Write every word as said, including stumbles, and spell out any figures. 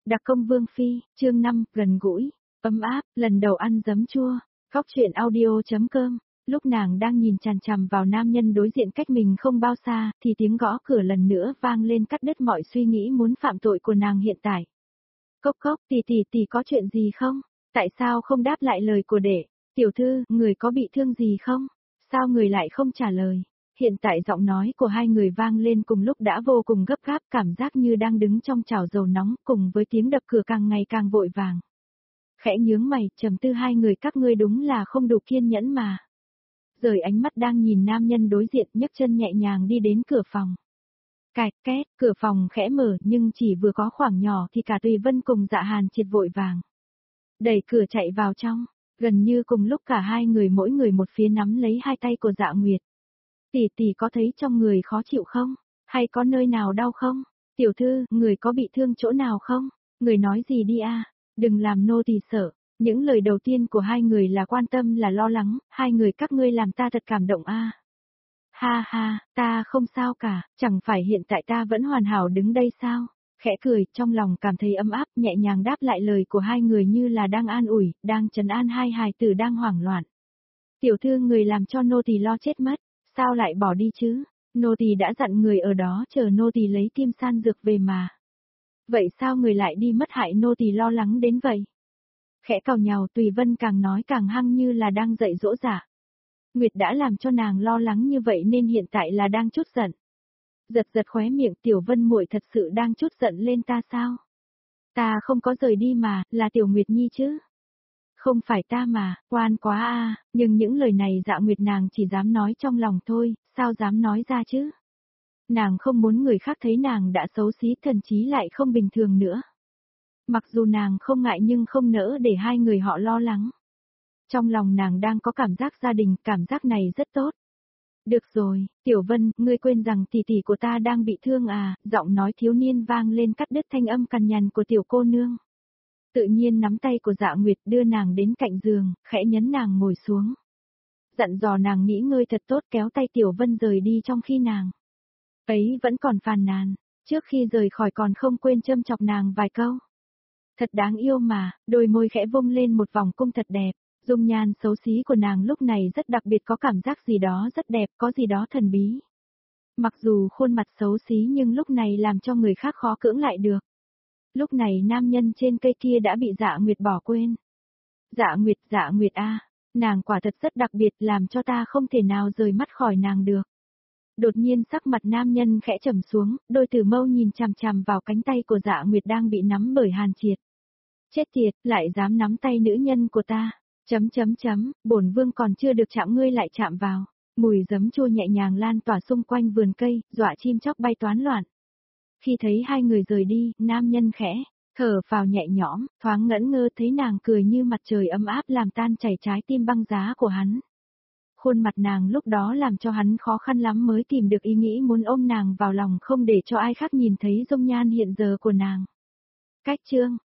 Đặc công Vương Phi, chương năm, gần gũi, ấm áp, lần đầu ăn giấm chua, Cóc truyện audio.com. Lúc nàng đang nhìn chằm chằm vào nam nhân đối diện cách mình không bao xa, thì tiếng gõ cửa lần nữa vang lên cắt đứt mọi suy nghĩ muốn phạm tội của nàng hiện tại. Cốc cốc, tỷ tỷ tỷ có chuyện gì không? Tại sao không đáp lại lời của đệ? Tiểu thư, người có bị thương gì không? Sao người lại không trả lời? Hiện tại giọng nói của hai người vang lên cùng lúc đã vô cùng gấp gáp, cảm giác như đang đứng trong chảo dầu nóng, cùng với tiếng đập cửa càng ngày càng vội vàng. Khẽ nhướng mày, trầm tư hai người các ngươi đúng là không đủ kiên nhẫn mà. Rời ánh mắt đang nhìn nam nhân đối diện, nhấc chân nhẹ nhàng đi đến cửa phòng. Cạch két, cửa phòng khẽ mở nhưng chỉ vừa có khoảng nhỏ thì cả Tùy Vân cùng Dạ Hàn Triệt vội vàng. Đẩy cửa chạy vào trong, gần như cùng lúc cả hai người mỗi người một phía nắm lấy hai tay của Dạ Nguyệt. Tỷ tỷ có thấy trong người khó chịu không? Hay có nơi nào đau không? Tiểu thư, người có bị thương chỗ nào không? Người nói gì đi a, đừng làm nô tỳ sợ. Những lời đầu tiên của hai người là quan tâm là lo lắng, hai người các ngươi làm ta thật cảm động a. Ha ha, ta không sao cả, chẳng phải hiện tại ta vẫn hoàn hảo đứng đây sao? Khẽ cười, trong lòng cảm thấy ấm áp, nhẹ nhàng đáp lại lời của hai người như là đang an ủi, đang trấn an hai hài tử đang hoảng loạn. Tiểu thư, người làm cho nô tỳ lo chết mất, sao lại bỏ đi chứ? Nô tỳ đã dặn người ở đó chờ nô tỳ lấy kim san dược về mà. Vậy sao người lại đi mất, hại nô tỳ lo lắng đến vậy? Khẽ cào nhào, Tùy Vân càng nói càng hăng như là đang dạy dỗ Dạ Nguyệt đã làm cho nàng lo lắng như vậy nên hiện tại là đang chút giận. Giật giật khóe miệng, Tiểu Vân muội thật sự đang chút giận lên ta sao? Ta không có rời đi mà, là Tiểu Nguyệt Nhi chứ? Không phải ta mà, oan quá a, nhưng những lời này Dạ Nguyệt nàng chỉ dám nói trong lòng thôi, sao dám nói ra chứ? Nàng không muốn người khác thấy nàng đã xấu xí, thần chí lại không bình thường nữa. Mặc dù nàng không ngại nhưng không nỡ để hai người họ lo lắng. Trong lòng nàng đang có cảm giác gia đình, cảm giác này rất tốt. Được rồi, Tiểu Vân, ngươi quên rằng tỷ tỷ của ta đang bị thương à, giọng nói thiếu niên vang lên cắt đứt thanh âm cằn nhằn của tiểu cô nương. Tự nhiên nắm tay của Dạ Nguyệt đưa nàng đến cạnh giường, khẽ nhấn nàng ngồi xuống. Dặn dò nàng nghỉ ngơi thật tốt, kéo tay Tiểu Vân rời đi trong khi nàng ấy vẫn còn phàn nàn, trước khi rời khỏi còn không quên châm chọc nàng vài câu. Thật đáng yêu mà, đôi môi khẽ vung lên một vòng cung thật đẹp, dung nhan xấu xí của nàng lúc này rất đặc biệt, có cảm giác gì đó rất đẹp, có gì đó thần bí. Mặc dù khuôn mặt xấu xí nhưng lúc này làm cho người khác khó cưỡng lại được. Lúc này nam nhân trên cây kia đã bị Dạ Nguyệt bỏ quên. Dạ Nguyệt, Dạ Nguyệt a, nàng quả thật rất đặc biệt, làm cho ta không thể nào rời mắt khỏi nàng được. Đột nhiên sắc mặt nam nhân khẽ trầm xuống, đôi tử mâu nhìn chằm chằm vào cánh tay của Dạ Nguyệt đang bị nắm bởi Hàn Triệt. Chết tiệt, lại dám nắm tay nữ nhân của ta. Chấm chấm chấm, bổn vương còn chưa được chạm ngươi lại chạm vào. Mùi giấm chua nhẹ nhàng lan tỏa xung quanh vườn cây, dọa chim chóc bay toán loạn. Khi thấy hai người rời đi, nam nhân khẽ thở phào nhẹ nhõm, thoáng ngẩn ngơ thấy nàng cười như mặt trời ấm áp làm tan chảy trái tim băng giá của hắn. Khuôn mặt nàng lúc đó làm cho hắn khó khăn lắm mới tìm được ý nghĩ muốn ôm nàng vào lòng, không để cho ai khác nhìn thấy dung nhan hiện giờ của nàng. Cách chương